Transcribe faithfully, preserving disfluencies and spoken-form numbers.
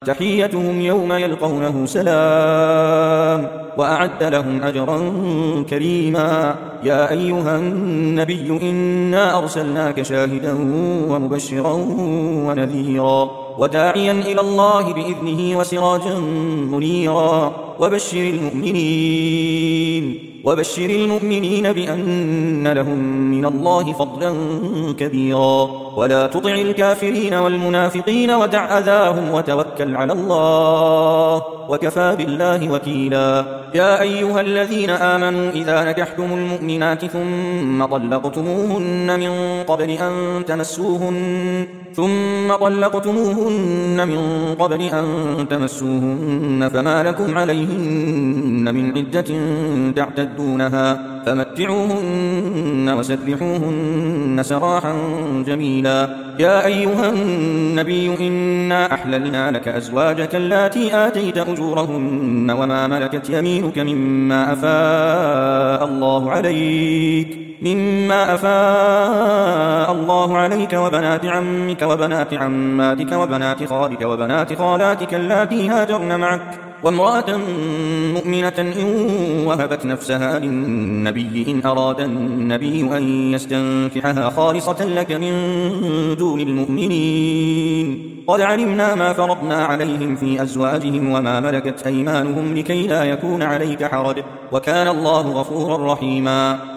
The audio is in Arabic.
تحيتهم يوم يلقونه سلام وأعد لهم أجرا كريما. يا أيها النبي إنا أرسلناك شاهدا ومبشرا ونذيرا وداعيا إلى الله بإذنه وسراجا منيرا وبشر المؤمنين وبشر المؤمنين بأن لهم من الله فضلا كبيرا. ولا تطع الكافرين والمنافقين ودع أذاهم وتوكل على الله وكفى بالله وكيلا. يا أيها الذين آمنوا إذا نكحتم المؤمنات ثم طلقتموهن من قبل أن تمسوهن ثم طلقتموهن من قبل أن تمسوهن فما لكم عليهن من عدة تعتدونها فمتعوهن وسرحوهن سراحا جميلا. يا أيها النبي إنا أحللنا لك أزواجك اللاتي آتيت أجورهن وما ملكت يمينك مما أفاء الله عليك مما أفاء الله عليك وبنات عمك وبنات عماتك وبنات خالك وبنات خالاتك اللاتي هاجرن معك وامرأة مؤمنة إن وهبت نفسها للنبي إن أراد النبي أن يستنكحها خالصة لك من دون المؤمنين. قد علمنا ما فرضنا عليهم في أزواجهم وما ملكت أيمانهم لكي لا يكون عليك حرج وكان الله غفورا رحيما.